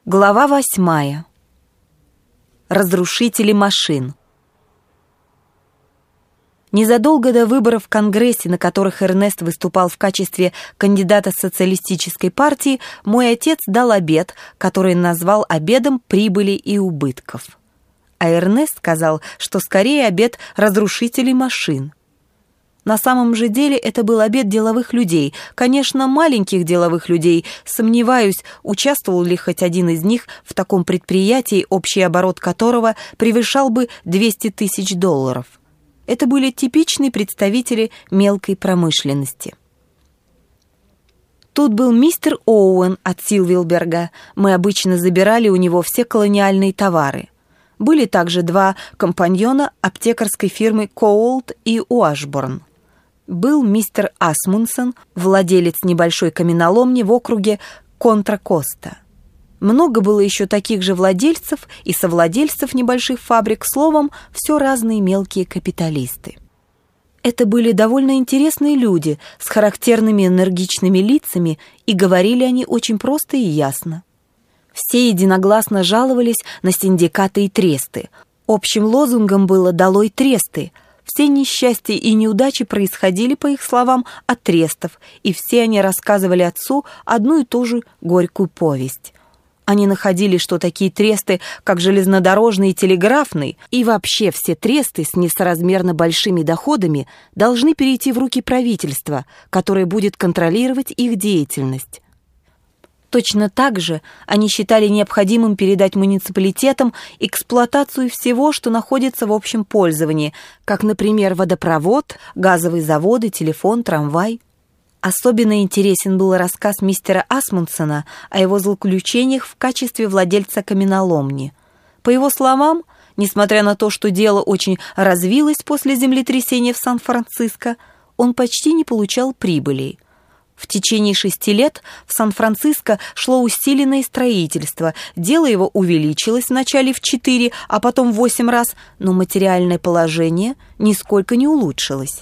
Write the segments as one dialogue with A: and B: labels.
A: Глава 8. Разрушители машин. Незадолго до выборов в Конгрессе, на которых Эрнест выступал в качестве кандидата социалистической партии, мой отец дал обед, который назвал обедом прибыли и убытков. А Эрнест сказал, что скорее обед разрушителей машин. На самом же деле это был обед деловых людей, конечно, маленьких деловых людей. Сомневаюсь, участвовал ли хоть один из них в таком предприятии, общий оборот которого превышал бы $200 000. Это были типичные представители мелкой промышленности. Тут был мистер Оуэн от Силверберга. Мы обычно забирали у него все колониальные товары. Были также два компаньона аптекарской фирмы Коулт и Уашборн. Был мистер Асмунсен, владелец небольшой каменоломни в округе Контра-Коста. Много было еще таких же владельцев и совладельцев небольших фабрик, словом, все разные мелкие капиталисты. Это были довольно интересные люди с характерными энергичными лицами, и говорили они очень просто и ясно. Все единогласно жаловались на синдикаты и тресты. Общим лозунгом было «Долой тресты!». Все несчастья и неудачи происходили, по их словам, от трестов, и все они рассказывали отцу одну и ту же горькую повесть. Они находили, что такие тресты, как железнодорожный и телеграфный, и вообще все тресты с несоразмерно большими доходами, должны перейти в руки правительства, которое будет контролировать их деятельность. Точно так же они считали необходимым передать муниципалитетам эксплуатацию всего, что находится в общем пользовании, как, например, водопровод, газовые заводы, телефон, трамвай. Особенно интересен был рассказ мистера Асмунсена о его злоключениях в качестве владельца каменоломни. По его словам, несмотря на то, что дело очень развилось после землетрясения в Сан-Франциско, он почти не получал прибылей. В течение 6 лет в Сан-Франциско шло усиленное строительство, дело его увеличилось вначале в 4, а потом в 8 раз, но материальное положение нисколько не улучшилось.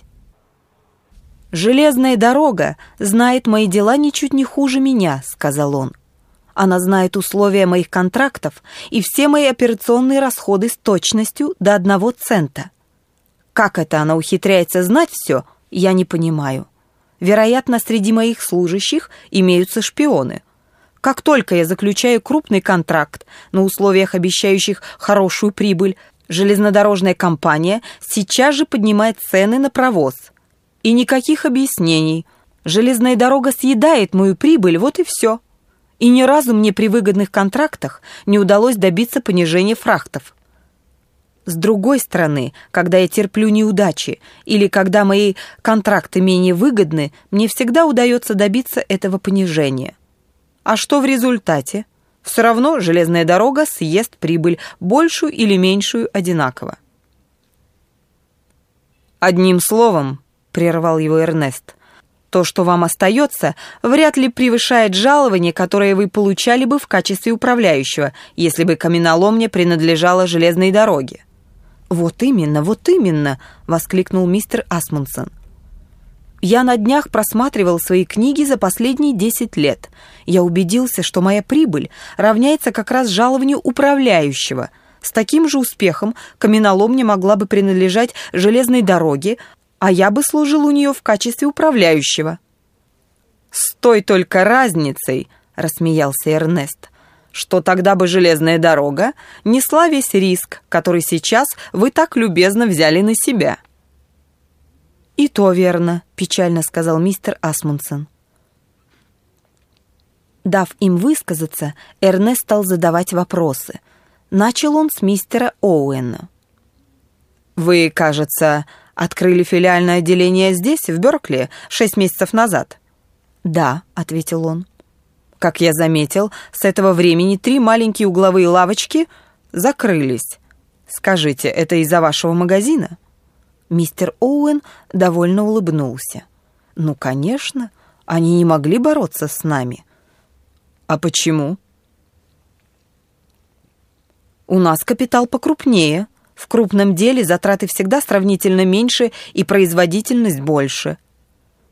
A: «Железная дорога знает мои дела ничуть не хуже меня», — сказал он. «Она знает условия моих контрактов и все мои операционные расходы с точностью до 1 цента. Как это она ухитряется знать все, я не понимаю. Вероятно, среди моих служащих имеются шпионы. Как только я заключаю крупный контракт на условиях, обещающих хорошую прибыль, железнодорожная компания сейчас же поднимает цены на провоз. И никаких объяснений. Железная дорога съедает мою прибыль, вот и все. И ни разу мне при выгодных контрактах не удалось добиться понижения фрахтов. С другой стороны, когда я терплю неудачи или когда мои контракты менее выгодны, мне всегда удается добиться этого понижения. А что в результате? Все равно железная дорога съест прибыль, большую или меньшую одинаково. «Одним словом», — прервал его Эрнест, «то, что вам остается, вряд ли превышает жалование, которое вы получали бы в качестве управляющего, если бы каменоломня принадлежала железной дороге». «Вот именно!» — воскликнул мистер Асмунсен. «Я на днях просматривал свои книги за последние 10 лет. Я убедился, что моя прибыль равняется как раз жалованию управляющего. С таким же успехом каменоломня могла бы принадлежать железной дороге, а я бы служил у нее в качестве управляющего». «С той только разницей», — рассмеялся Эрнест, «что тогда бы железная дорога несла весь риск, который сейчас вы так любезно взяли на себя». «И то верно», — печально сказал мистер Асмунсен. Дав им высказаться, Эрнест стал задавать вопросы. Начал он с мистера Оуэна. «Вы, кажется, открыли филиальное отделение здесь, в Беркли, 6 месяцев назад?» «Да», — ответил он. «Как я заметил, с этого времени 3 маленькие угловые лавочки закрылись. Скажите, это из-за вашего магазина?» Мистер Оуэн довольно улыбнулся. «Ну, конечно, они не могли бороться с нами». «А почему?» «У нас капитал покрупнее. В крупном деле затраты всегда сравнительно меньше и производительность больше».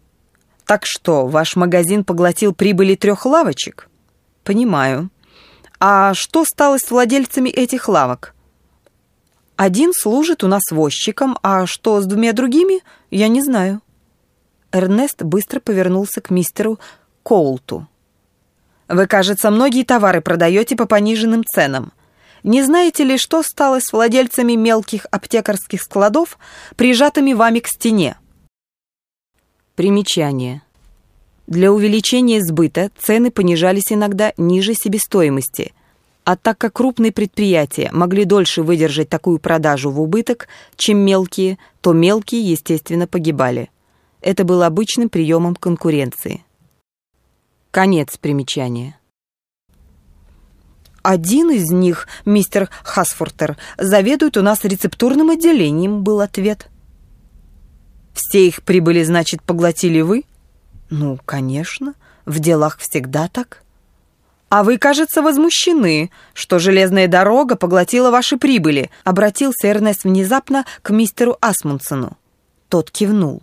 A: «Так что, ваш магазин поглотил прибыли 3 лавочек?» «Понимаю. А что стало с владельцами этих лавок? Один служит у нас возчиком, а что с двумя другими, я не знаю. Эрнест быстро повернулся к мистеру Коулту. Вы, кажется, многие товары продаете по пониженным ценам. Не знаете ли, что стало с владельцами мелких аптекарских складов, прижатыми вами к стене? Примечание. Для увеличения сбыта цены понижались иногда ниже себестоимости, а так как крупные предприятия могли дольше выдержать такую продажу в убыток, чем мелкие, то мелкие, естественно, погибали. Это было обычным приемом конкуренции. Конец примечания. «Один из них, мистер Хасфортер, заведует у нас рецептурным отделением», — был ответ. «Все их прибыли, значит, поглотили вы?» «Ну, конечно, в делах всегда так». «А вы, кажется, возмущены, что железная дорога поглотила ваши прибыли», — обратился Эрнест внезапно к мистеру Асмундсену. Тот кивнул.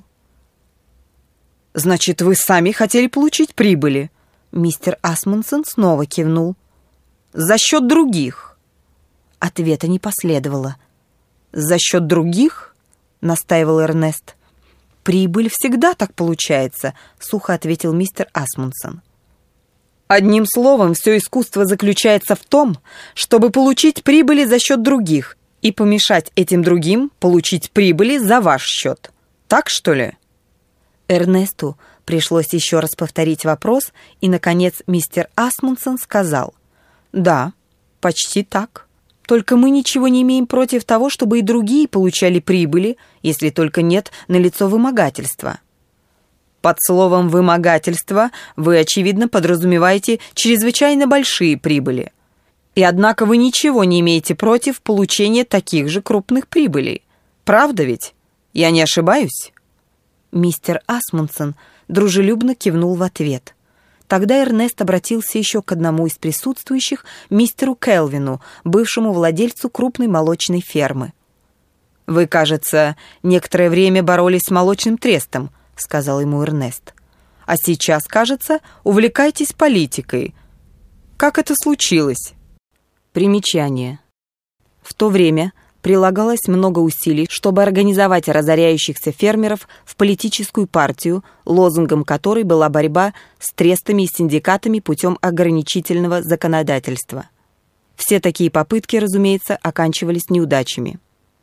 A: «Значит, вы сами хотели получить прибыли?» Мистер Асмундсен снова кивнул. «За счет других?» Ответа не последовало. «За счет других?» — настаивал Эрнест. «Прибыль всегда так получается», — сухо ответил мистер Асмундсен. «Одним словом, все искусство заключается в том, чтобы получить прибыли за счет других и помешать этим другим получить прибыли за ваш счет. Так, что ли?» Эрнесту пришлось еще раз повторить вопрос, и, наконец, мистер Асмундсен сказал: «Да, почти так. Только мы ничего не имеем против того, чтобы и другие получали прибыли, если только нет налицо вымогательства». «Под словом «вымогательство» вы, очевидно, подразумеваете чрезвычайно большие прибыли. И однако вы ничего не имеете против получения таких же крупных прибылей. Правда ведь? Я не ошибаюсь?» Мистер Асмундсен дружелюбно кивнул в ответ. Тогда Эрнест обратился еще к одному из присутствующих, мистеру Келвину, бывшему владельцу крупной молочной фермы. «Вы, кажется, некоторое время боролись с молочным трестом», — сказал ему Эрнест. «А сейчас, кажется, увлекаетесь политикой. Как это случилось?» Примечание. В то время прилагалось много усилий, чтобы организовать разоряющихся фермеров в политическую партию, лозунгом которой была борьба с трестами и синдикатами путем ограничительного законодательства. Все такие попытки, разумеется, оканчивались неудачами.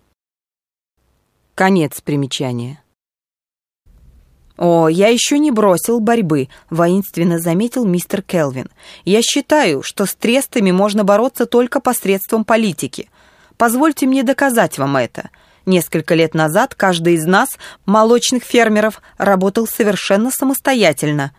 A: Конец примечания. «О, я еще не бросил борьбы», — воинственно заметил мистер Келвин. «Я считаю, что с трестами можно бороться только посредством политики. Позвольте мне доказать вам это. Несколько лет назад каждый из нас, молочных фермеров, работал совершенно самостоятельно».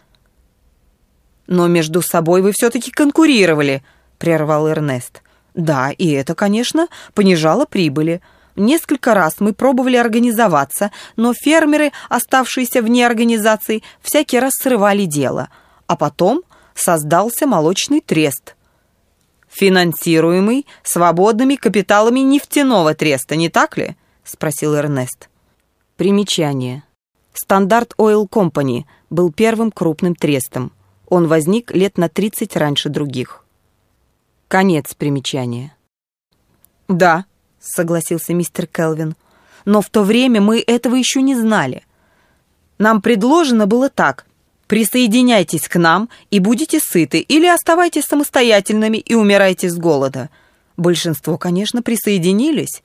A: «Но между собой вы все-таки конкурировали», — прервал Эрнест. «Да, и это, конечно, понижало прибыли. Несколько раз мы пробовали организоваться, но фермеры, оставшиеся вне организации, всякий раз срывали дело. А потом создался молочный трест, финансируемый свободными капиталами нефтяного треста, не так ли?» — спросил Эрнест. Примечание. Стандарт Ойл Компани был первым крупным трестом. Он возник лет на 30 раньше других. Конец примечания. «Да», — согласился мистер Келвин, «но в то время мы этого еще не знали. Нам предложено было так: присоединяйтесь к нам и будете сыты, или оставайтесь самостоятельными и умирайте с голода. Большинство, конечно, присоединились.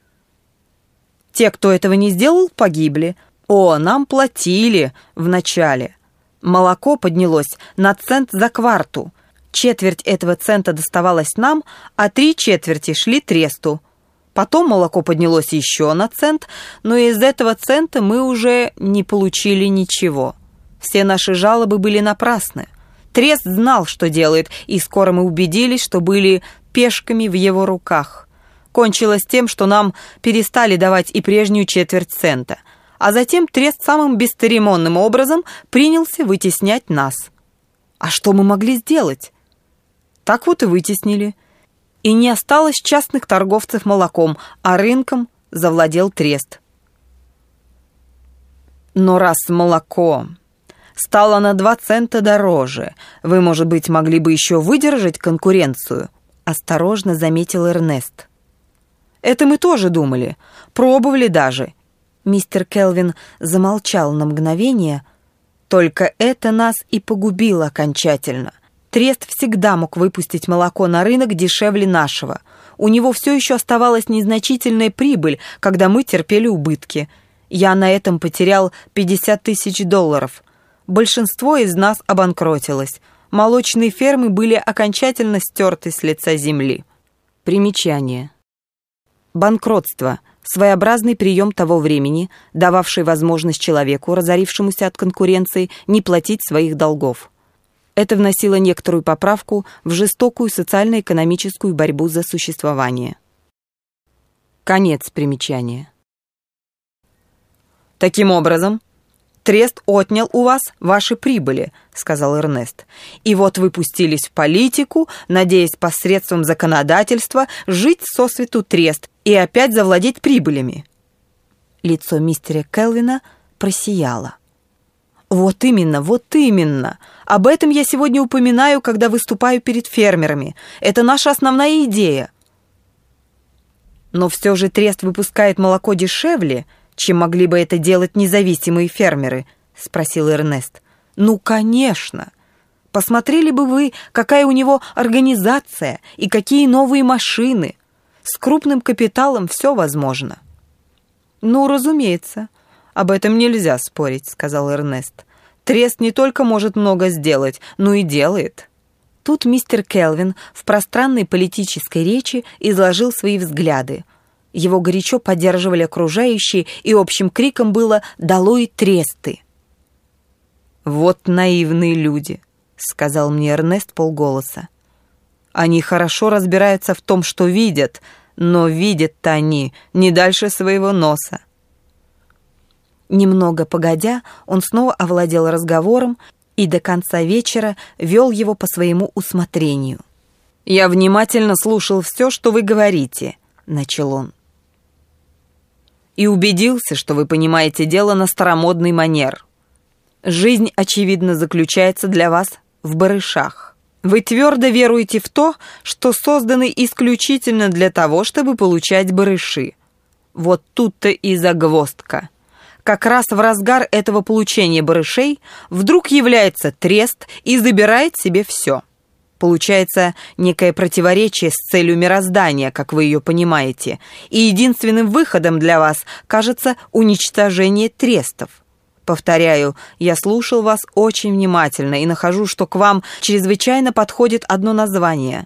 A: Те, кто этого не сделал, погибли. О, нам платили вначале. Молоко поднялось на цент за кварту. Четверть этого цента доставалась нам, а 3/4 шли тресту. Потом молоко поднялось еще на цент, но из этого цента мы уже не получили ничего. Все наши жалобы были напрасны. Трест знал, что делает, и скоро мы убедились, что были пешками в его руках. Кончилось тем, что нам перестали давать и прежнюю четверть цента, а затем трест самым бесцеремонным образом принялся вытеснять нас. А что мы могли сделать? Так вот и вытеснили. И не осталось частных торговцев молоком, а рынком завладел трест. Но раз молоко стало на 2 цента дороже. Вы, может быть, могли бы еще выдержать конкуренцию?» — осторожно заметил Эрнест. «Это мы тоже думали. Пробовали даже». Мистер Келвин замолчал на мгновение. «Только это нас и погубило окончательно. Трест всегда мог выпустить молоко на рынок дешевле нашего. У него все еще оставалась незначительная прибыль, когда мы терпели убытки. Я на этом потерял $50 000. Большинство из нас обанкротилось. Молочные фермы были окончательно стерты с лица земли». Примечание. Банкротство – своеобразный прием того времени, дававший возможность человеку, разорившемуся от конкуренции, не платить своих долгов. Это вносило некоторую поправку в жестокую социально-экономическую борьбу за существование. Конец примечания. «Таким образом, трест отнял у вас ваши прибыли», — сказал Эрнест. «И вот вы пустились в политику, надеясь посредством законодательства жить сосвету трест и опять завладеть прибылями». Лицо мистера Келвина просияло. «Вот именно, вот именно. Об этом я сегодня упоминаю, когда выступаю перед фермерами. Это наша основная идея». «Но все же трест выпускает молоко дешевле, чем могли бы это делать независимые фермеры?» — спросил Эрнест. «Ну, конечно. Посмотрели бы вы, какая у него организация и какие новые машины. С крупным капиталом все возможно». «Ну, разумеется. Об этом нельзя спорить», — сказал Эрнест. «Трест не только может много сделать, но и делает». Тут мистер Келвин в пространной политической речи изложил свои взгляды. Его горячо поддерживали окружающие, и общим криком было «Долой тресты!». «Вот наивные люди», — сказал мне Эрнест полголоса. «Они хорошо разбираются в том, что видят, но видят-то они не дальше своего носа». Немного погодя, он снова овладел разговором и до конца вечера вел его по своему усмотрению. «Я внимательно слушал все, что вы говорите», — начал он, «и убедился, что вы понимаете дело на старомодный манер. Жизнь, очевидно, заключается для вас в барышах. Вы твердо веруете в то, что созданы исключительно для того, чтобы получать барыши. Вот тут-то и загвоздка. Как раз в разгар этого получения барышей вдруг является трест и забирает себе все. Получается некое противоречие с целью мироздания, как вы ее понимаете, и единственным выходом для вас кажется уничтожение трестов. Повторяю, я слушал вас очень внимательно и нахожу, что к вам чрезвычайно подходит одно название.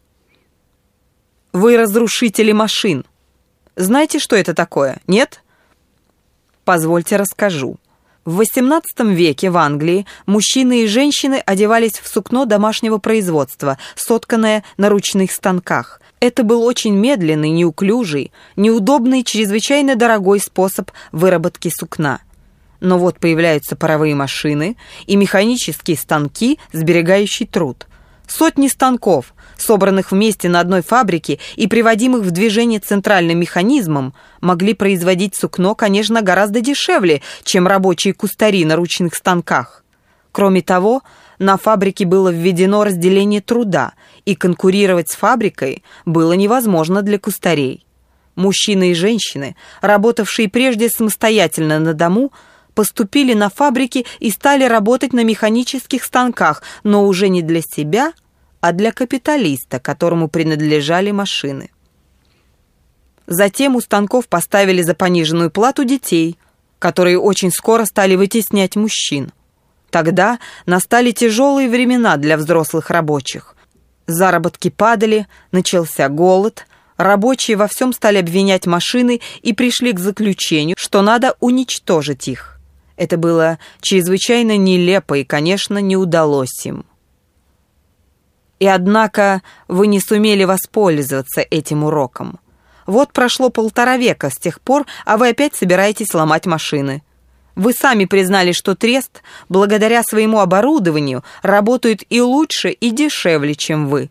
A: Вы разрушители машин. Знаете, что это такое, нет? Позвольте расскажу. В XVIII веке в Англии мужчины и женщины одевались в сукно домашнего производства, сотканное на ручных станках. Это был очень медленный, неуклюжий, неудобный, чрезвычайно дорогой способ выработки сукна. Но вот появляются паровые машины и механические станки, сберегающие труд. Сотни станков, собранных вместе на одной фабрике и приводимых в движение центральным механизмом, могли производить сукно, конечно, гораздо дешевле, чем рабочие кустари на ручных станках. Кроме того, на фабрике было введено разделение труда, и конкурировать с фабрикой было невозможно для кустарей. Мужчины и женщины, работавшие прежде самостоятельно на дому, поступили на фабрики и стали работать на механических станках, но уже не для себя, а для капиталиста, которому принадлежали машины. Затем у станков поставили за пониженную плату детей, которые очень скоро стали вытеснять мужчин. Тогда настали тяжелые времена для взрослых рабочих. Заработки падали, начался голод, рабочие во всем стали обвинять машины и пришли к заключению, что надо уничтожить их. Это было чрезвычайно нелепо и, конечно, не удалось им. И однако вы не сумели воспользоваться этим уроком. Вот прошло 1,5 века с тех пор, а вы опять собираетесь ломать машины. Вы сами признали, что трест, благодаря своему оборудованию, работает и лучше, и дешевле, чем вы.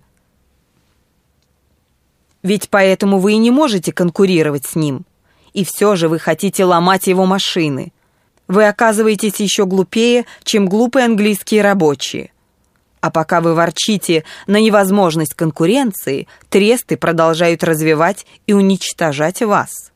A: Ведь поэтому вы и не можете конкурировать с ним. И все же вы хотите ломать его машины. Вы оказываетесь еще глупее, чем глупые английские рабочие. А пока вы ворчите на невозможность конкуренции, тресты продолжают развивать и уничтожать вас.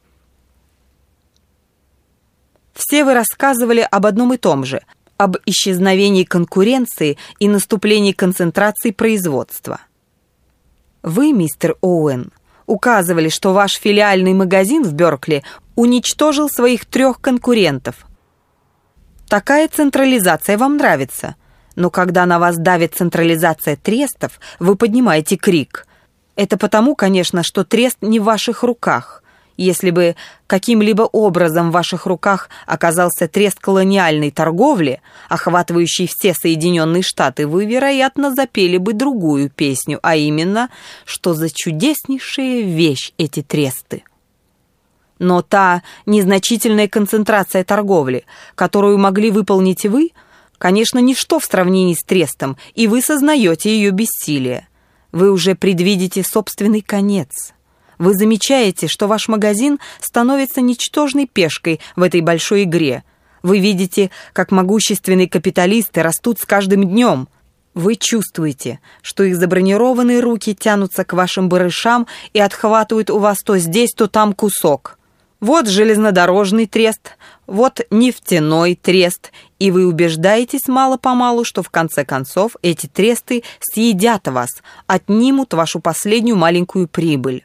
A: Все вы рассказывали об одном и том же, об исчезновении конкуренции и наступлении концентрации производства. Вы, мистер Оуэн, указывали, что ваш филиальный магазин в Беркли уничтожил своих 3 конкурентов. Такая централизация вам нравится, но когда на вас давит централизация трестов, вы поднимаете крик. Это потому, конечно, что трест не в ваших руках. Если бы каким-либо образом в ваших руках оказался трест колониальной торговли, охватывающий все Соединенные Штаты, вы, вероятно, запели бы другую песню, а именно, что за чудеснейшая вещь эти тресты. Но та незначительная концентрация торговли, которую могли выполнить вы, конечно, ничто в сравнении с трестом, и вы сознаете ее бессилие. Вы уже предвидите собственный конец. Вы замечаете, что ваш магазин становится ничтожной пешкой в этой большой игре. Вы видите, как могущественные капиталисты растут с каждым днем. Вы чувствуете, что их забронированные руки тянутся к вашим барышам и отхватывают у вас то здесь, то там кусок. Вот железнодорожный трест, вот нефтяной трест, и вы убеждаетесь мало-помалу, что в конце концов эти тресты съедят вас, отнимут вашу последнюю маленькую прибыль.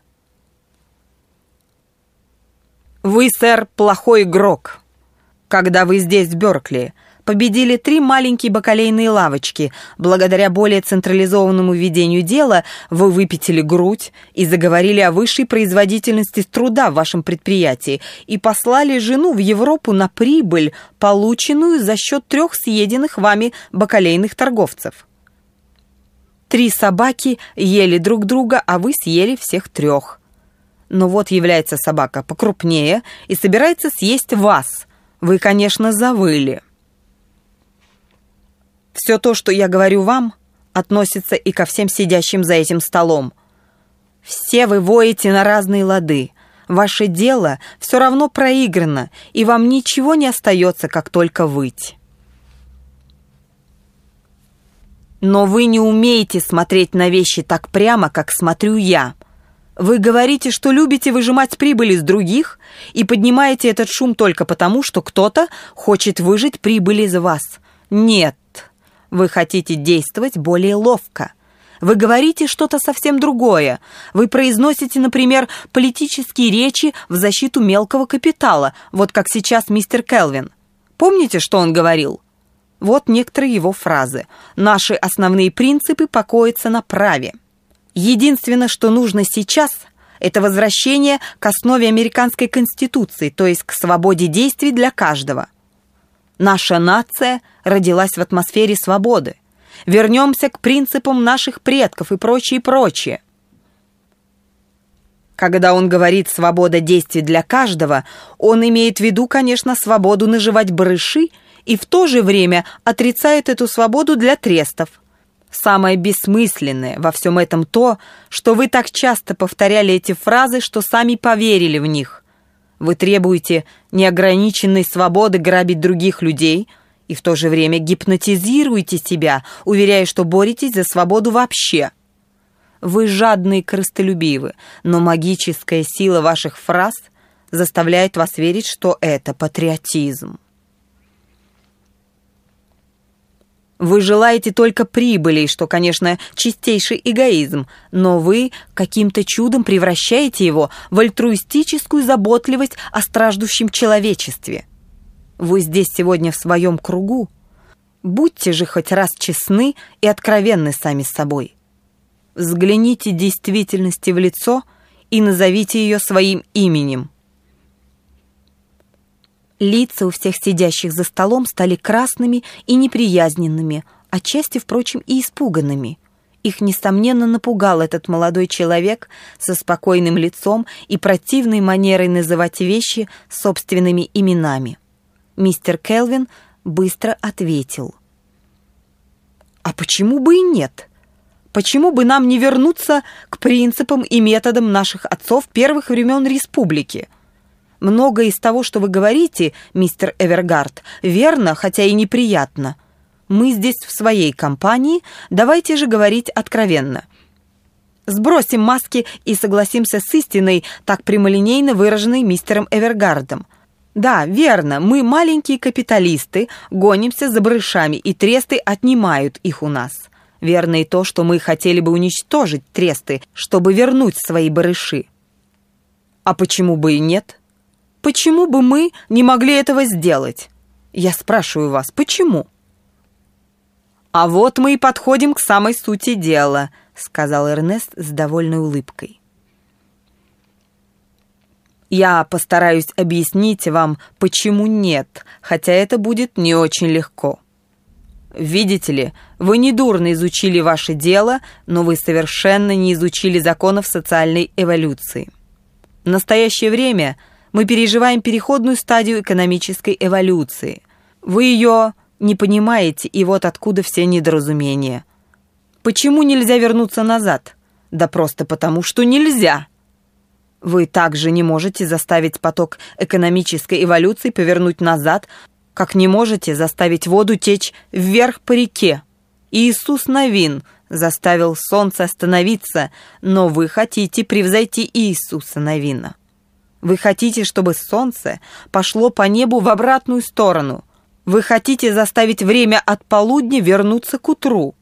A: Вы, сэр, плохой игрок. Когда вы здесь, в Беркли, победили 3 маленькие бакалейные лавочки, благодаря более централизованному ведению дела вы выпятили грудь и заговорили о высшей производительности труда в вашем предприятии и послали жену в Европу на прибыль, полученную за счет 3 съеденных вами бакалейных торговцев. 3 собаки ели друг друга, а вы съели всех 3. Но вот является собака покрупнее и собирается съесть вас. Вы, конечно, завыли. Все то, что я говорю вам, относится и ко всем сидящим за этим столом. Все вы воете на разные лады. Ваше дело все равно проиграно, и вам ничего не остается, как только выть. Но вы не умеете смотреть на вещи так прямо, как смотрю я. Вы говорите, что любите выжимать прибыль из других и поднимаете этот шум только потому, что кто-то хочет выжать прибыль из вас. Нет, вы хотите действовать более ловко. Вы говорите что-то совсем другое. Вы произносите, например, политические речи в защиту мелкого капитала, вот как сейчас мистер Келвин. Помните, что он говорил? Вот некоторые его фразы. «Наши основные принципы покоятся на праве». Единственное, что нужно сейчас, это возвращение к основе американской конституции, то есть к свободе действий для каждого. Наша нация родилась в атмосфере свободы. Вернемся к принципам наших предков и прочее, прочее. Когда он говорит «свобода действий для каждого», он имеет в виду, конечно, свободу наживать барыши и в то же время отрицает эту свободу для трестов. Самое бессмысленное во всем этом то, что вы так часто повторяли эти фразы, что сами поверили в них. Вы требуете неограниченной свободы грабить других людей и в то же время гипнотизируете себя, уверяя, что боретесь за свободу вообще. Вы жадны и корыстолюбивы, но магическая сила ваших фраз заставляет вас верить, что это патриотизм. Вы желаете только прибыли, что, конечно, чистейший эгоизм, но вы каким-то чудом превращаете его в альтруистическую заботливость о страждущем человечестве. Вы здесь сегодня в своем кругу. Будьте же хоть раз честны и откровенны сами с собой. Взгляните действительности в лицо и назовите ее своим именем. Лица у всех сидящих за столом стали красными и неприязненными, отчасти, впрочем, и испуганными. Их, несомненно, напугал этот молодой человек со спокойным лицом и противной манерой называть вещи собственными именами. Мистер Келвин быстро ответил. «А почему бы и нет? Почему бы нам не вернуться к принципам и методам наших отцов первых времен республики? Многое из того, что вы говорите, мистер Эвергард, верно, хотя и неприятно. Мы здесь в своей компании, давайте же говорить откровенно. Сбросим маски и согласимся с истиной, так прямолинейно выраженной мистером Эвергардом. Да, верно, мы маленькие капиталисты, гонимся за барышами, и тресты отнимают их у нас. Верно и то, что мы хотели бы уничтожить тресты, чтобы вернуть свои барыши. А почему бы и нет? Почему бы мы не могли этого сделать? Я спрашиваю вас, почему? А вот мы и подходим к самой сути дела, сказал Эрнест с довольной улыбкой. Я постараюсь объяснить вам, почему нет, хотя это будет не очень легко. Видите ли, вы недурно изучили ваше дело, но вы совершенно не изучили законов социальной эволюции. В настоящее время мы переживаем переходную стадию экономической эволюции. Вы ее не понимаете, и вот откуда все недоразумения. Почему нельзя вернуться назад? Да просто потому, что нельзя. Вы также не можете заставить поток экономической эволюции повернуть назад, как не можете заставить воду течь вверх по реке. Иисус Навин заставил солнце остановиться, но вы хотите превзойти Иисуса Навина. Вы хотите, чтобы солнце пошло по небу в обратную сторону. Вы хотите заставить время от полудня вернуться к утру.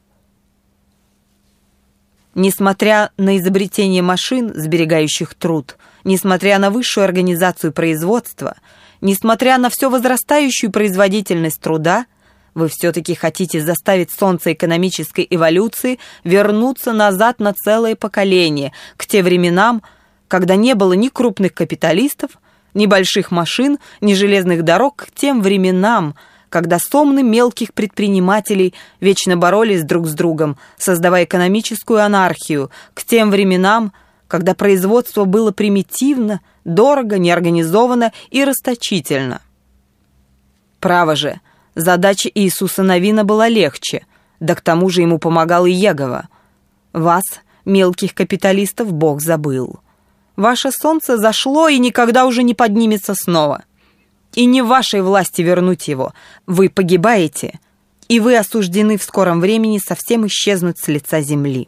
A: Несмотря на изобретение машин, сберегающих труд, несмотря на высшую организацию производства, несмотря на все возрастающую производительность труда, вы все-таки хотите заставить солнце экономической эволюции вернуться назад на целое поколение, к тем временам, когда не было ни крупных капиталистов, ни больших машин, ни железных дорог, к тем временам, когда сомны мелких предпринимателей вечно боролись друг с другом, создавая экономическую анархию, к тем временам, когда производство было примитивно, дорого, неорганизовано и расточительно. Право же, задача Иисуса Навина была легче, да к тому же ему помогал и Иегова. Вас, мелких капиталистов, Бог забыл. Ваше солнце зашло и никогда уже не поднимется снова. И не в вашей власти вернуть его. Вы погибаете, и вы осуждены в скором времени совсем исчезнуть с лица земли.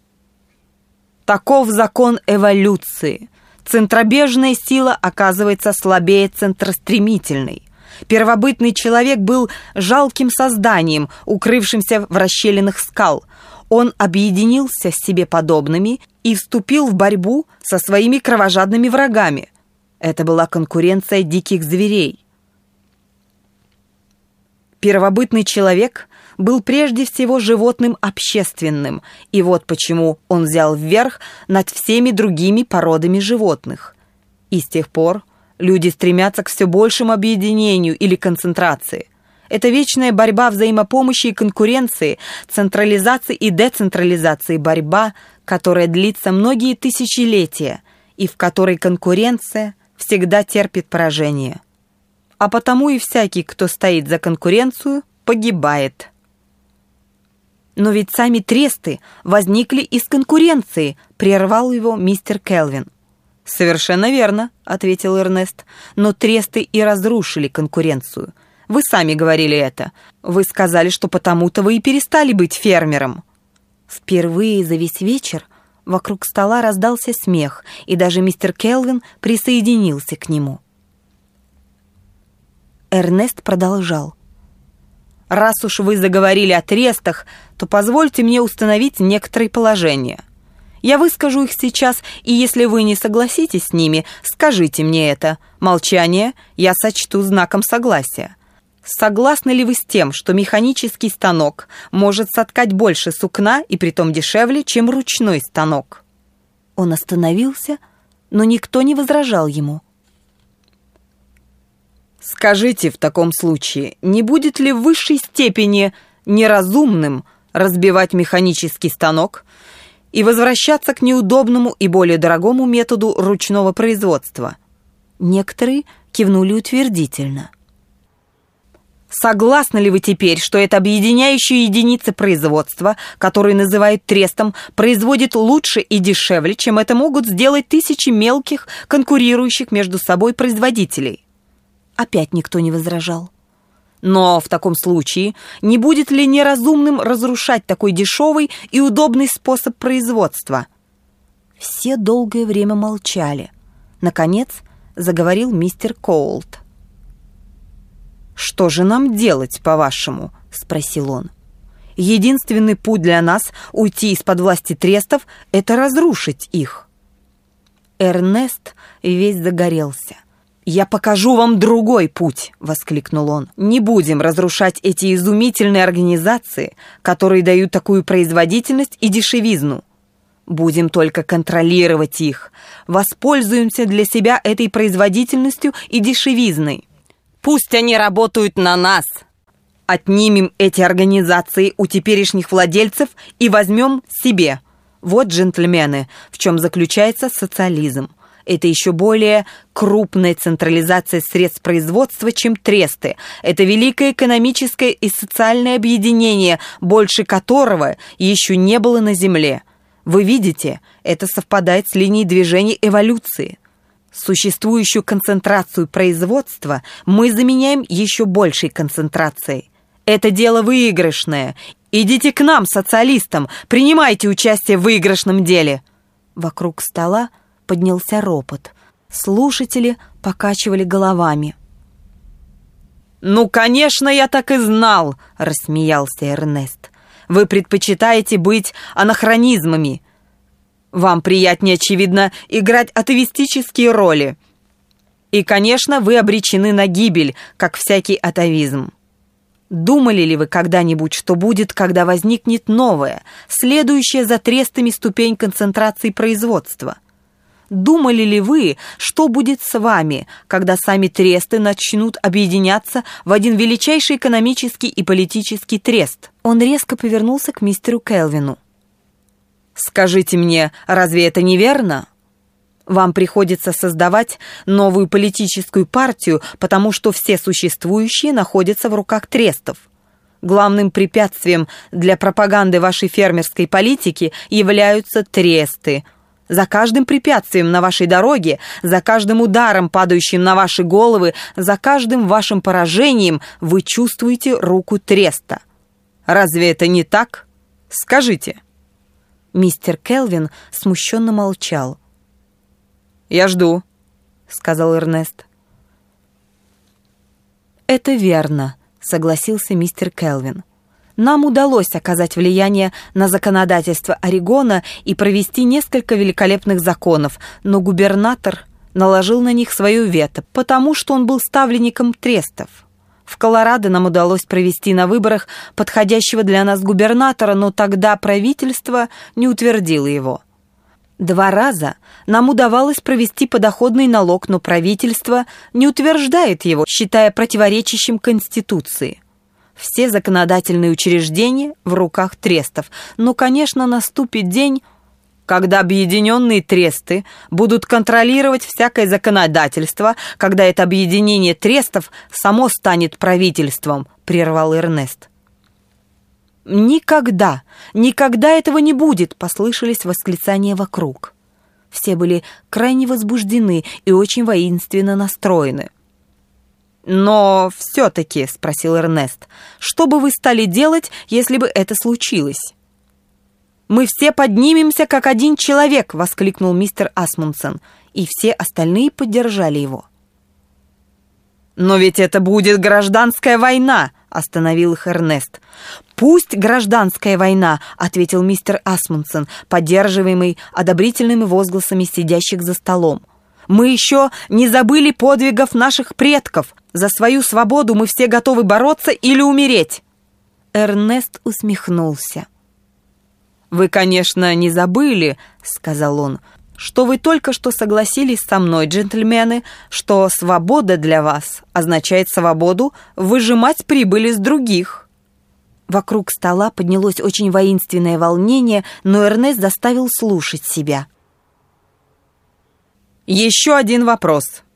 A: Таков закон эволюции. Центробежная сила оказывается слабее центростремительной. Первобытный человек был жалким созданием, укрывшимся в расщелинах скал. Он объединился с себе подобными и вступил в борьбу со своими кровожадными врагами. Это была конкуренция диких зверей. Первобытный человек был прежде всего животным общественным, и вот почему он взял вверх над всеми другими породами животных. И с тех пор люди стремятся к все большему объединению или концентрации. Это вечная борьба взаимопомощи и конкуренции, централизации и децентрализации, борьба, которая длится многие тысячелетия, и в которой конкуренция всегда терпит поражение. А потому и всякий, кто стоит за конкуренцию, погибает. «Но ведь сами тресты возникли из конкуренции», — прервал его мистер Келвин. «Совершенно верно», — ответил Эрнест, «но тресты и разрушили конкуренцию. Вы сами говорили это. Вы сказали, что потому-то вы и перестали быть фермером». Впервые за весь вечер вокруг стола раздался смех, и даже мистер Келвин присоединился к нему. Эрнест продолжал. «Раз уж вы заговорили о трестах, то позвольте мне установить некоторые положения. Я выскажу их сейчас, и если вы не согласитесь с ними, скажите мне это. Молчание я сочту знаком согласия. Согласны ли вы с тем, что механический станок может соткать больше сукна и притом дешевле, чем ручной станок?» Он остановился, но никто не возражал ему. «Скажите в таком случае, не будет ли в высшей степени неразумным разбивать механический станок и возвращаться к неудобному и более дорогому методу ручного производства?» Некоторые кивнули утвердительно. Согласны ли вы теперь, что эта объединяющая единица производства, которую называют трестом, производит лучше и дешевле, чем это могут сделать тысячи мелких, конкурирующих между собой производителей? Опять никто не возражал. Но в таком случае не будет ли неразумным разрушать такой дешевый и удобный способ производства? Все долгое время молчали. Наконец заговорил мистер Коулт. «Что же нам делать, по-вашему?» — спросил он. «Единственный путь для нас уйти из-под власти трестов — это разрушить их». Эрнест весь загорелся. «Я покажу вам другой путь!» — воскликнул он. «Не будем разрушать эти изумительные организации, которые дают такую производительность и дешевизну. Будем только контролировать их. Воспользуемся для себя этой производительностью и дешевизной. Пусть они работают на нас. Отнимем эти организации у теперешних владельцев и возьмем себе. Вот, джентльмены, в чем заключается социализм. Это еще более крупная централизация средств производства, чем тресты. Это великое экономическое и социальное объединение, больше которого еще не было на Земле. Вы видите, это совпадает с линией движения эволюции. Существующую концентрацию производства мы заменяем еще большей концентрацией. Это дело выигрышное. Идите к нам, социалистам, принимайте участие в выигрышном деле. Вокруг стола поднялся ропот. Слушатели покачивали головами. «Ну, конечно, я так и знал», — рассмеялся Эрнест. «Вы предпочитаете быть анахронизмами. Вам приятнее, очевидно, играть атовистические роли. И, конечно, вы обречены на гибель, как всякий атовизм. Думали ли вы когда-нибудь, что будет, когда возникнет новая, следующая за трестами ступень концентрации производства? Думали ли вы, что будет с вами, когда сами тресты начнут объединяться в один величайший экономический и политический трест?» Он резко повернулся к мистеру Келвину. «Скажите мне, разве это неверно? Вам приходится создавать новую политическую партию, потому что все существующие находятся в руках трестов. Главным препятствием для пропаганды вашей фермерской политики являются тресты. За каждым препятствием на вашей дороге, за каждым ударом, падающим на ваши головы, за каждым вашим поражением вы чувствуете руку треста. Разве это не так? Скажите». Мистер Келвин смущенно молчал. «Я жду», — сказал Эрнест. «Это верно», — согласился мистер Келвин. «Нам удалось оказать влияние на законодательство Орегона и провести несколько великолепных законов, но губернатор наложил на них свое вето, потому что он был ставленником трестов. В Колорадо нам удалось провести на выборах подходящего для нас губернатора, но тогда правительство не утвердило его. 2 раза нам удавалось провести подоходный налог, но правительство не утверждает его, считая противоречащим Конституции. Все законодательные учреждения в руках трестов, но, конечно, наступит день, когда объединенные тресты будут контролировать всякое законодательство, когда это объединение трестов само станет правительством», — прервал Эрнест. «Никогда, никогда этого не будет!» — послышались восклицания вокруг. Все были крайне возбуждены и очень воинственно настроены. «Но все-таки, — спросил Эрнест, — что бы вы стали делать, если бы это случилось?» «Мы все поднимемся, как один человек!» — воскликнул мистер Асмундсен, и все остальные поддержали его. «Но ведь это будет гражданская война!» — остановил их Эрнест. «Пусть гражданская война!» — ответил мистер Асмундсен, поддерживаемый одобрительными возгласами сидящих за столом. «Мы еще не забыли подвигов наших предков. За свою свободу мы все готовы бороться или умереть!» Эрнест усмехнулся. «Вы, конечно, не забыли, — сказал он, — что вы только что согласились со мной, джентльмены, что свобода для вас означает свободу выжимать прибыль из других». Вокруг стола поднялось очень воинственное волнение, но Эрнест заставил слушать себя. «Еще один вопрос.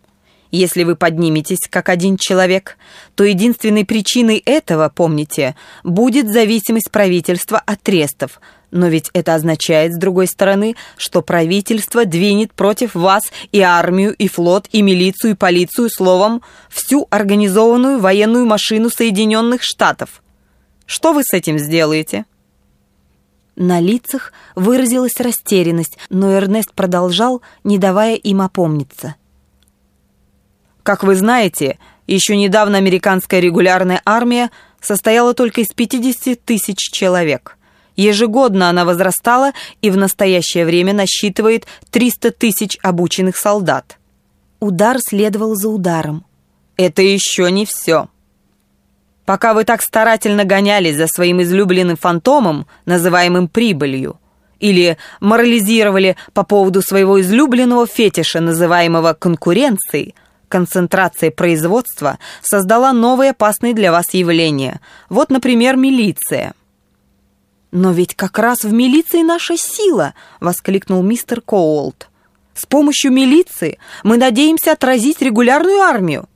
A: Если вы подниметесь как один человек, то единственной причиной этого, помните, будет зависимость правительства от трестов. Но ведь это означает, с другой стороны, что правительство двинет против вас и армию, и флот, и милицию, и полицию, словом, всю организованную военную машину Соединенных Штатов. Что вы с этим сделаете?» На лицах выразилась растерянность, но Эрнест продолжал, не давая им опомниться. «Как вы знаете, еще недавно американская регулярная армия состояла только из 50 тысяч человек. Ежегодно она возрастала и в настоящее время насчитывает 300 тысяч обученных солдат». Удар следовал за ударом. «Это еще не все. Пока вы так старательно гонялись за своим излюбленным фантомом, называемым прибылью, или морализировали по поводу своего излюбленного фетиша, называемого конкуренцией, концентрация производства создала новые опасные для вас явления. Вот, например, милиция». «Но ведь как раз в милиции наша сила!» — воскликнул мистер Коуолт. «С помощью милиции мы надеемся отразить регулярную армию».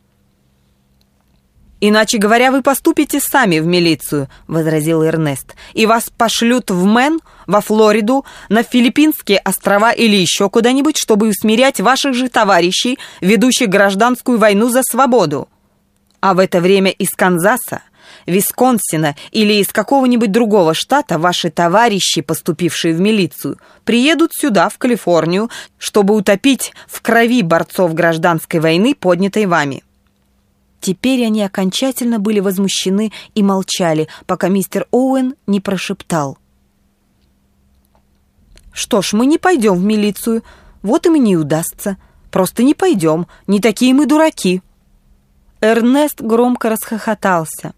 A: «Иначе говоря, вы поступите сами в милицию», — возразил Эрнест, «и вас пошлют в Мэн, во Флориду, на Филиппинские острова или еще куда-нибудь, чтобы усмирять ваших же товарищей, ведущих гражданскую войну за свободу. А в это время из Канзаса, Висконсина или из какого-нибудь другого штата ваши товарищи, поступившие в милицию, приедут сюда, в Калифорнию, чтобы утопить в крови борцов гражданской войны, поднятой вами». Теперь они окончательно были возмущены и молчали, пока мистер Оуэн не прошептал: «Что ж, мы не пойдем в милицию, вот им и не удастся. Просто не пойдем, не такие мы дураки». Эрнест громко расхохотался.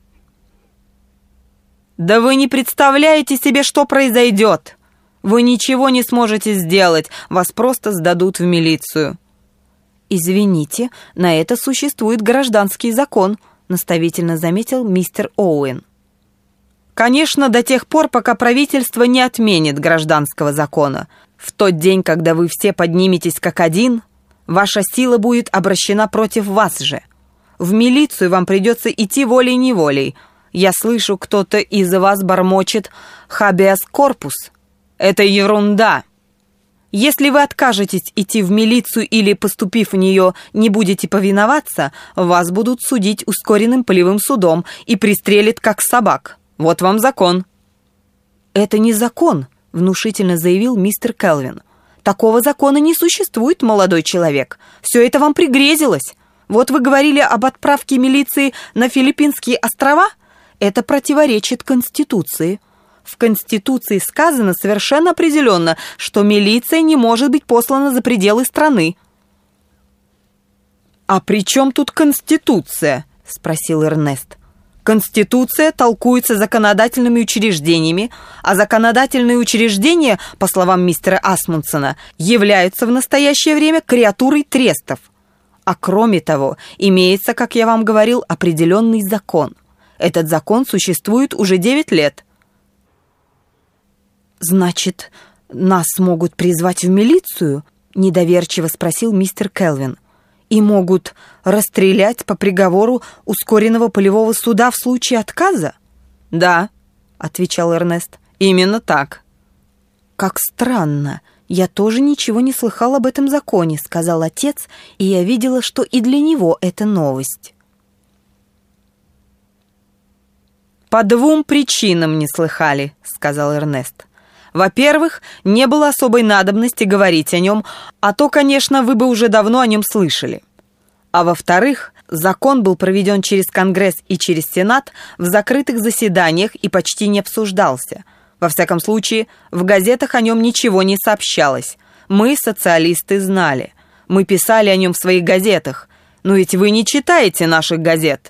A: «Да вы не представляете себе, что произойдет! Вы ничего не сможете сделать, вас просто сдадут в милицию». «Извините, на это существует гражданский закон», — наставительно заметил мистер Оуэн. «Конечно, до тех пор, пока правительство не отменит гражданского закона. В тот день, когда вы все подниметесь как один, ваша сила будет обращена против вас же. В милицию вам придется идти волей-неволей. Я слышу, кто-то из вас бормочет «хабеас корпус». Это ерунда. Если вы откажетесь идти в милицию или, поступив в нее, не будете повиноваться, вас будут судить ускоренным полевым судом и пристрелят как собак. Вот вам закон». «Это не закон», — внушительно заявил мистер Келвин. «Такого закона не существует, молодой человек. Все это вам пригрезилось. Вот вы говорили об отправке милиции на Филиппинские острова. Это противоречит Конституции. В Конституции сказано совершенно определенно, что милиция не может быть послана за пределы страны». «А при чем тут Конституция?» — спросил Эрнест. «Конституция толкуется законодательными учреждениями, а законодательные учреждения, по словам мистера Асмундсена, являются в настоящее время креатурой трестов. А кроме того, имеется, как я вам говорил, определенный закон. Этот закон существует уже 9 лет. «Значит, нас могут призвать в милицию?» — недоверчиво спросил мистер Келвин. «И могут расстрелять по приговору ускоренного полевого суда в случае отказа?» «Да», — отвечал Эрнест, — «именно так». «Как странно. Я тоже ничего не слыхал об этом законе», — сказал отец, и я видела, что и для него это новость.
B: «По 2 причинам не слыхали», — сказал Эрнест. «Во-первых, не было особой надобности говорить о нем, а то, конечно, вы бы уже давно о нем слышали. А во-вторых, закон был проведен через Конгресс и через Сенат в закрытых заседаниях и почти не обсуждался. Во всяком случае, в газетах о нем ничего не сообщалось. Мы, социалисты, знали. Мы писали о нем в своих газетах. Но ведь вы не читаете наших газет».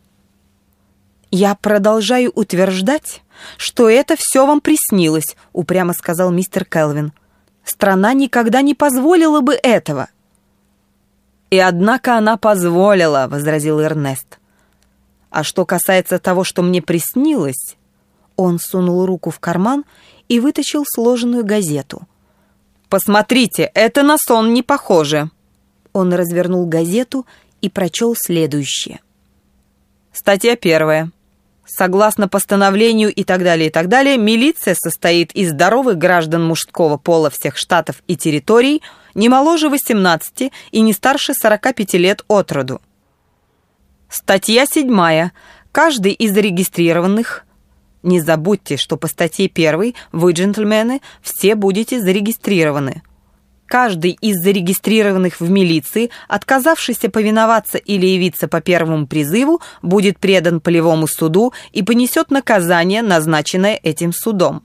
A: «Я продолжаю утверждать, что это все вам приснилось», — упрямо сказал мистер Келвин. «Страна никогда не позволила бы этого».
B: «И однако она позволила», — возразил Эрнест. «А что касается того, что мне приснилось...»
A: Он сунул руку в карман и вытащил сложенную газету.
B: «Посмотрите, это на сон не похоже».
A: Он развернул газету и прочел следующее.
B: Статья 1. Согласно постановлению и так далее, милиция состоит из здоровых граждан мужского пола всех штатов и территорий, не моложе 18 и не старше 45 лет от роду. Статья 7. Каждый из зарегистрированных... Не забудьте, что по статье 1 вы, джентльмены, все будете зарегистрированы. Каждый из зарегистрированных в милиции, отказавшийся повиноваться или явиться по первому призыву, будет предан полевому суду и понесет наказание, назначенное этим судом.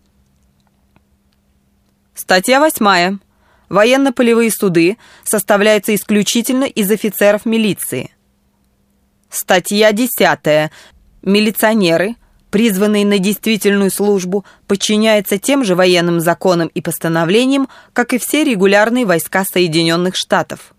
B: Статья 8. Военно-полевые суды составляются исключительно из офицеров милиции. Статья 10. Милиционеры, призванные на действительную службу, подчиняются тем же военным законам и постановлениям, как и все регулярные войска Соединенных Штатов.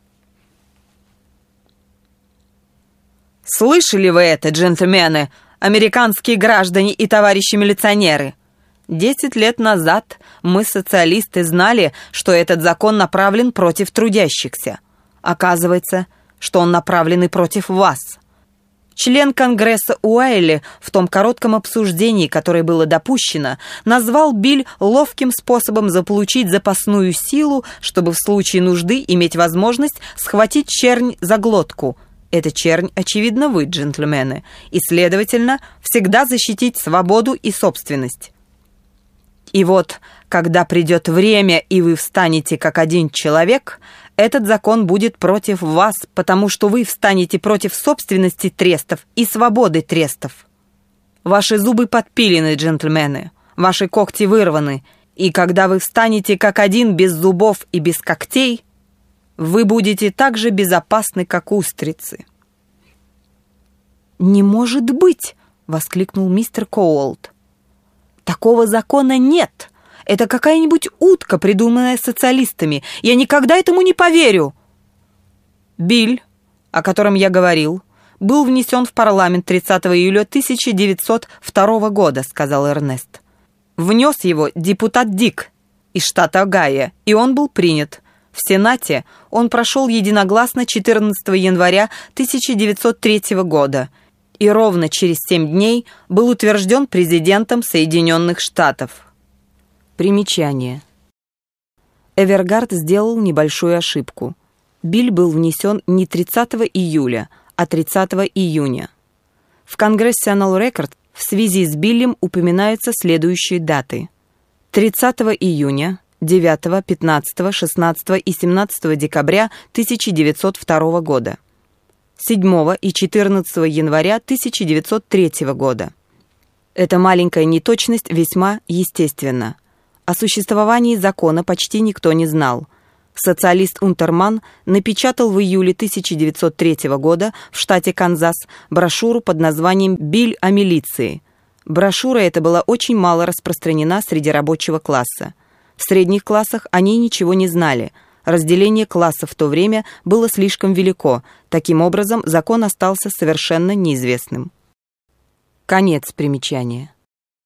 B: Слышали вы это, джентльмены, американские граждане и товарищи милиционеры? 10 лет назад мы, социалисты, знали, что этот закон направлен против трудящихся. Оказывается, что он направлен и против вас. Член Конгресса Уайли в том коротком обсуждении, которое было допущено, назвал Биль ловким способом заполучить запасную силу, чтобы в случае нужды иметь возможность схватить чернь за глотку. Эта чернь, очевидно, вы, джентльмены, и, следовательно, всегда защитить свободу и собственность. И вот, когда придет время, и вы встанете как один человек, этот закон будет против вас, потому что вы встанете против собственности трестов и свободы трестов. Ваши зубы подпилены, джентльмены, ваши когти вырваны, и когда вы встанете как один без зубов и без когтей, вы будете так же безопасны, как устрицы.
A: «Не может быть!» — воскликнул мистер Коуолт. «Такого закона нет! Это какая-нибудь утка, придуманная социалистами. Я никогда этому не поверю!»
B: Биль, о котором я говорил, был внесен в парламент 30 июля 1902 года, сказал Эрнест. Внес его депутат Дик из штата Огайо, и он был принят. В Сенате он прошел единогласно 14 января 1903 года и ровно через 7 дней был утвержден президентом Соединенных Штатов.
A: Примечание. Эвергард сделал небольшую ошибку. Биль был внесен не 30 июля, а 30 июня. В Congressional Record в связи с Биллем упоминаются следующие даты. 30 июня, 9, 15, 16 и 17 декабря 1902 года. 7 и 14 января 1903 года. Эта маленькая неточность весьма естественна. О существовании закона почти никто не знал. Социалист Унтерман напечатал в июле 1903 года в штате Канзас брошюру под названием «Биль о милиции». Брошюра эта была очень мало распространена среди рабочего класса. В средних классах они ничего не знали. Разделение классов в то время было слишком велико. Таким образом, закон остался совершенно неизвестным. Конец примечания.